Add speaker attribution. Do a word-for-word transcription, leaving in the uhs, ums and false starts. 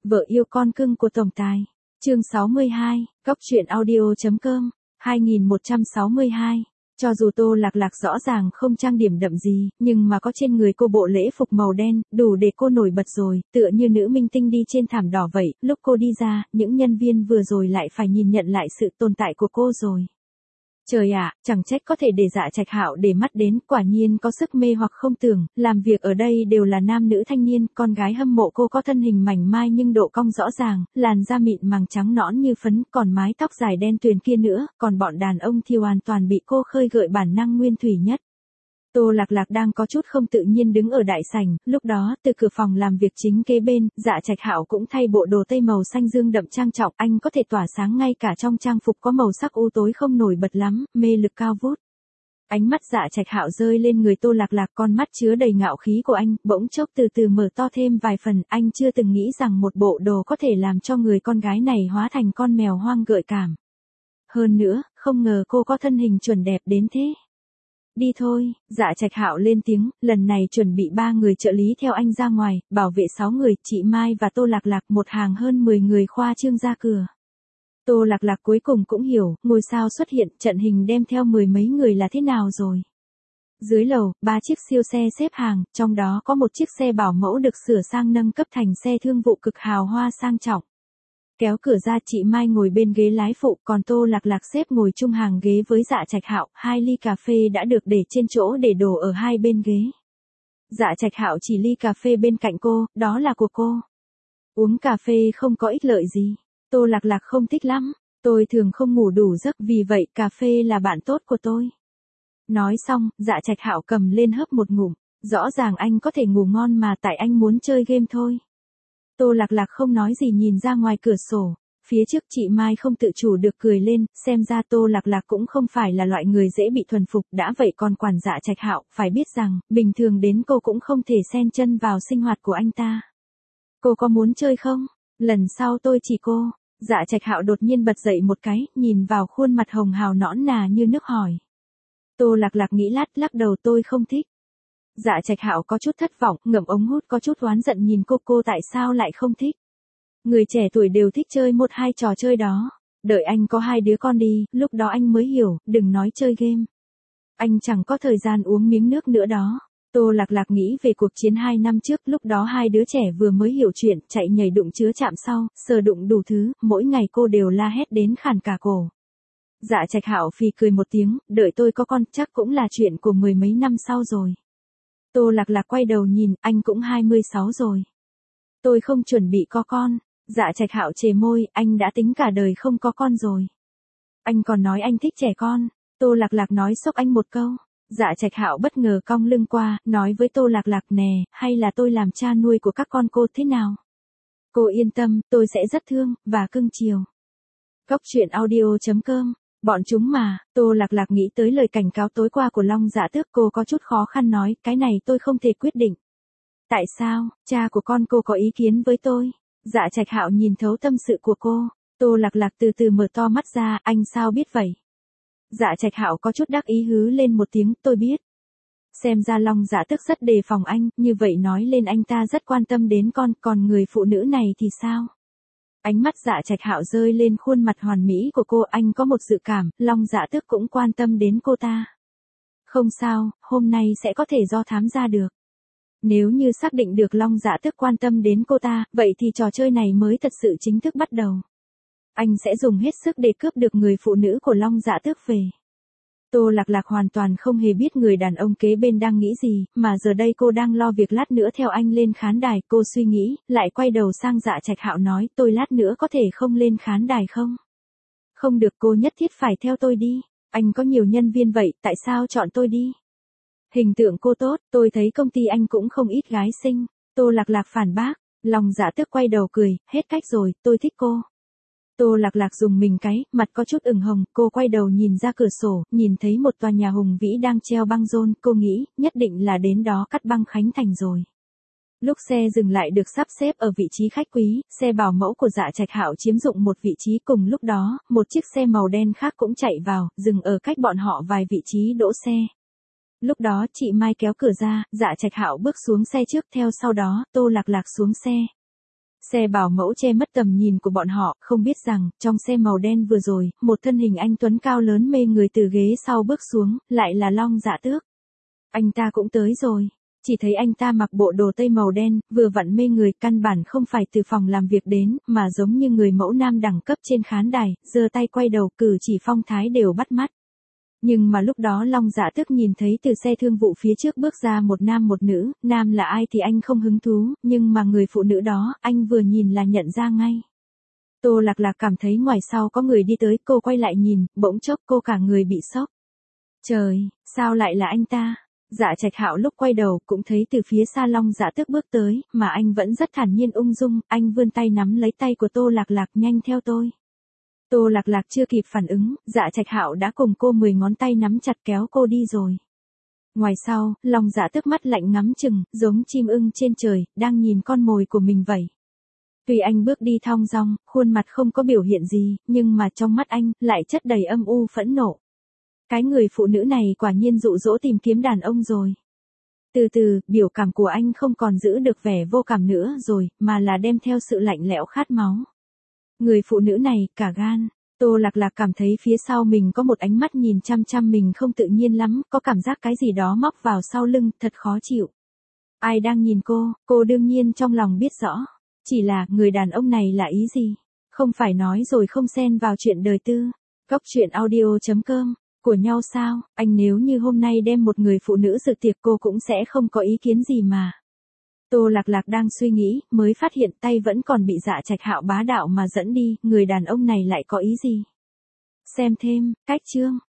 Speaker 1: Vợ yêu con cưng của tổng tài. Chương sáu mươi hai, Góc truyện audio.com, hai nghìn một trăm sáu mươi hai. Cho dù Tô Lạc Lạc rõ ràng không trang điểm đậm gì, nhưng mà có trên người cô bộ lễ phục màu đen, đủ để cô nổi bật rồi, tựa như nữ minh tinh đi trên thảm đỏ vậy, lúc cô đi ra, những nhân viên vừa rồi lại phải nhìn nhận lại sự tồn tại của cô rồi. Trời ạ, chẳng trách có thể để Dạ Trạch Hạo để mắt đến, quả nhiên có sức mê hoặc không tưởng, làm việc ở đây đều là nam nữ thanh niên, con gái hâm mộ cô có thân hình mảnh mai nhưng độ cong rõ ràng, làn da mịn màng trắng nõn như phấn, còn mái tóc dài đen tuyền kia nữa, còn bọn đàn ông thì hoàn toàn bị cô khơi gợi bản năng nguyên thủy nhất. Tô Lạc Lạc đang có chút không tự nhiên đứng ở đại sảnh, lúc đó, từ cửa phòng làm việc chính kế bên, Dạ Trạch Hạo cũng thay bộ đồ tây màu xanh dương đậm trang trọng, anh có thể tỏa sáng ngay cả trong trang phục có màu sắc u tối không nổi bật lắm, mê lực cao vút. Ánh mắt Dạ Trạch Hạo rơi lên người Tô Lạc Lạc, con mắt chứa đầy ngạo khí của anh, bỗng chốc từ từ mở to thêm vài phần, anh chưa từng nghĩ rằng một bộ đồ có thể làm cho người con gái này hóa thành con mèo hoang gợi cảm. Hơn nữa, không ngờ cô có thân hình chuẩn đẹp đến thế. Đi thôi, Dạ Trạch Hạo lên tiếng, lần này chuẩn bị ba người trợ lý theo anh ra ngoài, bảo vệ sáu người, chị Mai và Tô Lạc Lạc, một hàng hơn mười người khoa trương ra cửa. Tô Lạc Lạc cuối cùng cũng hiểu, ngôi sao xuất hiện, trận hình đem theo mười mấy người là thế nào rồi. Dưới lầu, ba chiếc siêu xe xếp hàng, trong đó có một chiếc xe bảo mẫu được sửa sang nâng cấp thành xe thương vụ cực hào hoa sang trọng. Kéo cửa ra, chị Mai ngồi bên ghế lái phụ, còn Tô Lạc Lạc xếp ngồi chung hàng ghế với Dạ Trạch Hạo, hai ly cà phê đã được để trên chỗ để đồ ở hai bên ghế. Dạ Trạch Hạo chỉ ly cà phê bên cạnh cô, đó là của cô. Uống cà phê không có ích lợi gì. Tô Lạc Lạc không thích lắm, tôi thường không ngủ đủ giấc, vì vậy cà phê là bạn tốt của tôi. Nói xong, Dạ Trạch Hạo cầm lên hớp một ngụm, rõ ràng anh có thể ngủ ngon mà tại anh muốn chơi game thôi. Tô Lạc Lạc không nói gì nhìn ra ngoài cửa sổ, phía trước chị Mai không tự chủ được cười lên, xem ra Tô Lạc Lạc cũng không phải là loại người dễ bị thuần phục, đã vậy còn quản Dạ Trạch Hạo, phải biết rằng, bình thường đến cô cũng không thể xen chân vào sinh hoạt của anh ta. Cô có muốn chơi không? Lần sau tôi chỉ cô. Dạ Trạch Hạo đột nhiên bật dậy một cái, nhìn vào khuôn mặt hồng hào nõn nà như nước hỏi. Tô Lạc Lạc nghĩ lát, lắc đầu, tôi không thích. Dạ Trạch Hạo có chút thất vọng, ngậm ống hút có chút oán giận nhìn cô, cô tại sao lại không thích? Người trẻ tuổi đều thích chơi một hai trò chơi đó. Đợi anh có hai đứa con đi, lúc đó anh mới hiểu, đừng nói chơi game. Anh chẳng có thời gian uống miếng nước nữa đó. Tô Lạc Lạc nghĩ về cuộc chiến hai năm trước, lúc đó hai đứa trẻ vừa mới hiểu chuyện, chạy nhảy đụng chứa chạm sau, sờ đụng đủ thứ, mỗi ngày cô đều la hét đến khàn cả cổ. Dạ Trạch Hạo phì cười một tiếng, đợi tôi có con, chắc cũng là chuyện của mười mấy năm sau rồi. Tô Lạc Lạc quay đầu nhìn, anh cũng hai mươi sáu rồi. Tôi không chuẩn bị có con. Dạ Trạch Hạo chề môi, anh đã tính cả đời không có con rồi. Anh còn nói anh thích trẻ con. Tô Lạc Lạc nói xốc anh một câu. Dạ Trạch Hạo bất ngờ cong lưng qua, nói với Tô Lạc Lạc, nè, hay là tôi làm cha nuôi của các con cô thế nào? Cô yên tâm, tôi sẽ rất thương, và cưng chiều. Góc truyện audio.com. Bọn chúng mà, Tô Lạc Lạc nghĩ tới lời cảnh cáo tối qua của Long Dạ Tước, cô có chút khó khăn nói, cái này tôi không thể quyết định. Tại sao, cha của con cô có ý kiến với tôi? Dạ Trạch Hạo nhìn thấu tâm sự của cô, Tô Lạc Lạc từ từ mở to mắt ra, anh sao biết vậy? Dạ Trạch Hạo có chút đắc ý hứ lên một tiếng, tôi biết. Xem ra Long Dạ Tước rất đề phòng anh, như vậy nói lên anh ta rất quan tâm đến con, còn người phụ nữ này thì sao? Ánh mắt Dạ Trạch Hạo rơi lên khuôn mặt hoàn mỹ của cô, anh có một dự cảm, Long Dạ Tước cũng quan tâm đến cô ta. Không sao, hôm nay sẽ có thể do thám ra được. Nếu như xác định được Long Dạ Tước quan tâm đến cô ta, vậy thì trò chơi này mới thật sự chính thức bắt đầu. Anh sẽ dùng hết sức để cướp được người phụ nữ của Long Dạ Tước về. Tô Lạc Lạc hoàn toàn không hề biết người đàn ông kế bên đang nghĩ gì, mà giờ đây cô đang lo việc lát nữa theo anh lên khán đài, cô suy nghĩ, lại quay đầu sang Dạ Trạch Hạo nói, tôi lát nữa có thể không lên khán đài không? Không được, cô nhất thiết phải theo tôi đi, anh có nhiều nhân viên vậy, tại sao chọn tôi đi? Hình tượng cô tốt, tôi thấy công ty anh cũng không ít gái xinh. Tô Lạc Lạc phản bác, Long Dạ Tước quay đầu cười, hết cách rồi, tôi thích cô. Tô Lạc Lạc dùng mình cái, mặt có chút ửng hồng, cô quay đầu nhìn ra cửa sổ, nhìn thấy một tòa nhà hùng vĩ đang treo băng rôn, cô nghĩ, nhất định là đến đó cắt băng khánh thành rồi. Lúc xe dừng lại được sắp xếp ở vị trí khách quý, xe bảo mẫu của Dạ Trạch Hạo chiếm dụng một vị trí, cùng lúc đó, một chiếc xe màu đen khác cũng chạy vào, dừng ở cách bọn họ vài vị trí đỗ xe. Lúc đó chị Mai kéo cửa ra, Dạ Trạch Hạo bước xuống xe trước, theo sau đó, Tô Lạc Lạc xuống xe. Xe bảo mẫu che mất tầm nhìn của bọn họ, không biết rằng, trong xe màu đen vừa rồi, một thân hình anh tuấn cao lớn mê người từ ghế sau bước xuống, lại là Long Dạ Tước. Anh ta cũng tới rồi. Chỉ thấy anh ta mặc bộ đồ tây màu đen, vừa vặn mê người, căn bản không phải từ phòng làm việc đến, mà giống như người mẫu nam đẳng cấp trên khán đài, giơ tay quay đầu, cử chỉ phong thái đều bắt mắt. Nhưng mà lúc đó Long Dạ Tước nhìn thấy từ xe thương vụ phía trước bước ra một nam một nữ, nam là ai thì anh không hứng thú, nhưng mà người phụ nữ đó, anh vừa nhìn là nhận ra ngay. Tô Lạc Lạc cảm thấy ngoài sau có người đi tới, cô quay lại nhìn, bỗng chốc cô cả người bị sốc. Trời, sao lại là anh ta? Dạ Trạch Hạo lúc quay đầu cũng thấy từ phía xa Long Dạ Tước bước tới, mà anh vẫn rất thản nhiên ung dung, anh vươn tay nắm lấy tay của Tô Lạc Lạc, nhanh theo tôi. Tô Lạc Lạc chưa kịp phản ứng, Dạ Trạch Hạo đã cùng cô mười ngón tay nắm chặt kéo cô đi rồi. Ngoài sau, Long Dạ Tước mắt lạnh ngắm chừng, giống chim ưng trên trời, đang nhìn con mồi của mình vậy. Tuy anh bước đi thong dong, khuôn mặt không có biểu hiện gì, nhưng mà trong mắt anh, lại chất đầy âm u phẫn nộ. Cái người phụ nữ này quả nhiên dụ dỗ tìm kiếm đàn ông rồi. Từ từ, biểu cảm của anh không còn giữ được vẻ vô cảm nữa rồi, mà là đem theo sự lạnh lẽo khát máu. Người phụ nữ này, cả gan. Tô Lạc Lạc cảm thấy phía sau mình có một ánh mắt nhìn chăm chăm mình không tự nhiên lắm, có cảm giác cái gì đó móc vào sau lưng, thật khó chịu. Ai đang nhìn cô, cô đương nhiên trong lòng biết rõ. Chỉ là, người đàn ông này là ý gì? Không phải nói rồi không xen vào chuyện đời tư. Góc truyện audio chấm com. Của nhau sao, anh nếu như hôm nay đem một người phụ nữ dự tiệc cô cũng sẽ không có ý kiến gì mà. Tô Lạc Lạc đang suy nghĩ, mới phát hiện tay vẫn còn bị Dạ Trạch Hạo bá đạo mà dẫn đi, người đàn ông này lại có ý gì? Xem thêm, cách chương.